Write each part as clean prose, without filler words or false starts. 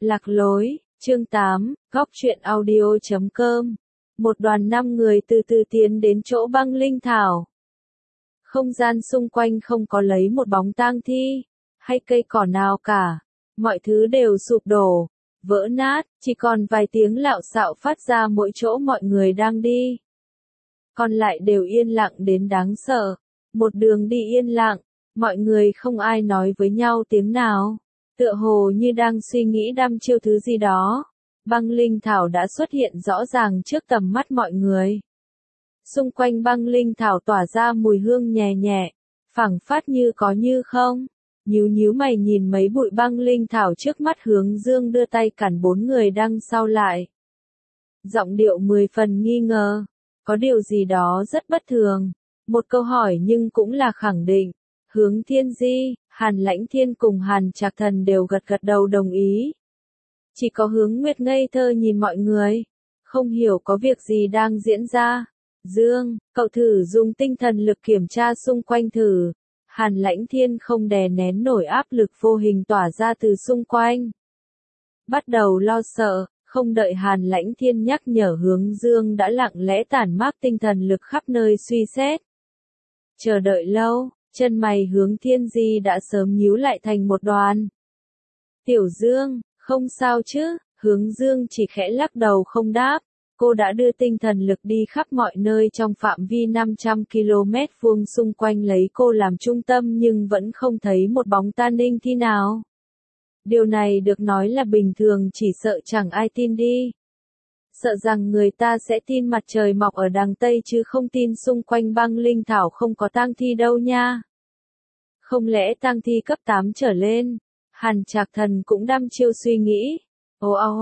Lạc lối, chương 8, góc truyện audio.com. Một đoàn 5 người từ từ tiến đến chỗ băng linh thảo. Không gian xung quanh không có lấy một bóng tang thi, hay cây cỏ nào cả. Mọi thứ đều sụp đổ, vỡ nát, chỉ còn vài tiếng lạo xạo phát ra mỗi chỗ mọi người đang đi. Còn lại đều yên lặng đến đáng sợ. Một đường đi yên lặng, mọi người không ai nói với nhau tiếng nào. Tựa hồ như đang suy nghĩ đăm chiêu thứ gì đó. Băng linh thảo đã xuất hiện rõ ràng trước tầm mắt mọi người. Xung quanh băng linh thảo tỏa ra mùi hương nhẹ nhẹ, phảng phất như có như không. Nhíu mày nhìn mấy bụi băng linh thảo trước mắt, Hướng Dương đưa tay cản 4 người đằng sau lại. Giọng điệu 10 phần nghi ngờ, có điều gì đó rất bất thường. Một câu hỏi nhưng cũng là khẳng định. Hướng Thiên Di, Hàn Lãnh Thiên cùng Hàn Trạc Thần đều gật đầu đồng ý. Chỉ có Hướng Nguyệt ngây thơ nhìn mọi người, không hiểu có việc gì đang diễn ra. Dương, cậu thử dùng tinh thần lực kiểm tra xung quanh thử. Hàn Lãnh Thiên không đè nén nổi áp lực vô hình tỏa ra từ xung quanh. Bắt đầu lo sợ, không đợi Hàn Lãnh Thiên nhắc nhở, Hướng Dương đã lặng lẽ tản mát tinh thần lực khắp nơi suy xét. Chờ đợi lâu, chân mày Hướng Thiên Di đã sớm nhíu lại thành một đoàn. Tiểu Dương, không sao chứ? Hướng Dương chỉ khẽ lắc đầu không đáp. Cô đã đưa tinh thần lực đi khắp mọi nơi trong phạm vi 500 km vuông xung quanh lấy cô làm trung tâm nhưng vẫn không thấy một bóng ta ninh thi nào. Điều này được nói là bình thường, chỉ sợ chẳng ai tin đi. Sợ rằng người ta sẽ tin mặt trời mọc ở đằng Tây chứ không tin xung quanh băng linh thảo không có tang thi đâu nha. Không lẽ tang thi cấp 8 trở lên? Hàn Trạc Thần cũng đăm chiêu suy nghĩ. Ồ a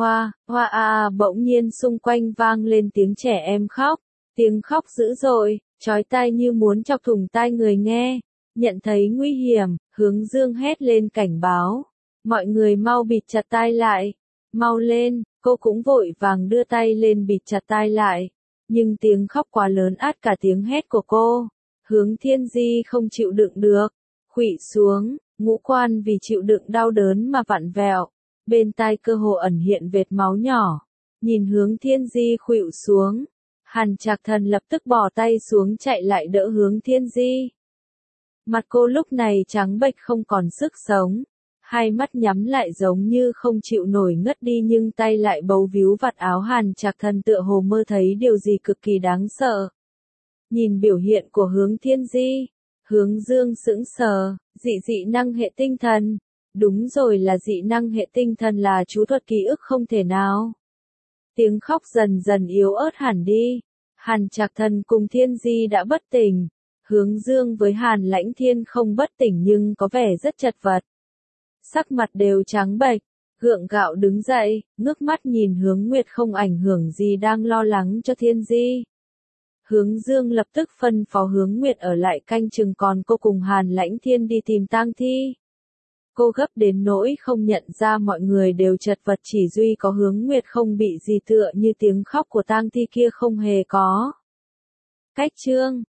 hoa, bỗng nhiên xung quanh vang lên tiếng trẻ em khóc. Tiếng khóc dữ dội, chói tai như muốn chọc thủng tai người nghe. Nhận thấy nguy hiểm, Hướng Dương hét lên cảnh báo. Mọi người mau bịt chặt tai lại. Mau lên, cô cũng vội vàng đưa tay lên bịt chặt tai lại. Nhưng tiếng khóc quá lớn át cả tiếng hét của cô. Hướng Thiên Di không chịu đựng được. Khuỵu xuống, ngũ quan vì chịu đựng đau đớn mà vặn vẹo. Bên tai cơ hồ ẩn hiện vệt máu nhỏ. Nhìn Hướng Thiên Di khuỵu xuống, Hàn Trạc Thần lập tức bỏ tay xuống chạy lại đỡ Hướng Thiên Di. Mặt cô lúc này trắng bệch không còn sức sống. Hai mắt nhắm lại giống như không chịu nổi ngất đi, nhưng tay lại bấu víu vạt áo Hàn Trạc Thần, tựa hồ mơ thấy điều gì cực kỳ đáng sợ. Nhìn biểu hiện của Hướng Thiên Di, Hướng Dương sững sờ. Dị năng hệ tinh thần. Đúng rồi, là dị năng hệ tinh thần, là chú thuật ký ức không thể nào. Tiếng khóc dần dần yếu ớt hẳn đi. Hàn Trạc Thần cùng Thiên Di đã bất tỉnh. Hướng Dương với Hàn Lãnh Thiên không bất tỉnh nhưng có vẻ rất chật vật. Sắc mặt đều trắng bệch, gượng gạo đứng dậy, ngước mắt nhìn Hướng Nguyệt không ảnh hưởng gì đang lo lắng cho Thiên Di. Hướng Dương lập tức phân phó Hướng Nguyệt ở lại canh chừng, còn cô cùng Hàn Lãnh Thiên đi tìm tang thi. Cô gấp đến nỗi không nhận ra mọi người đều chật vật, chỉ duy có Hướng Nguyệt không bị gì, tựa như tiếng khóc của tang thi kia không hề có. Cách chương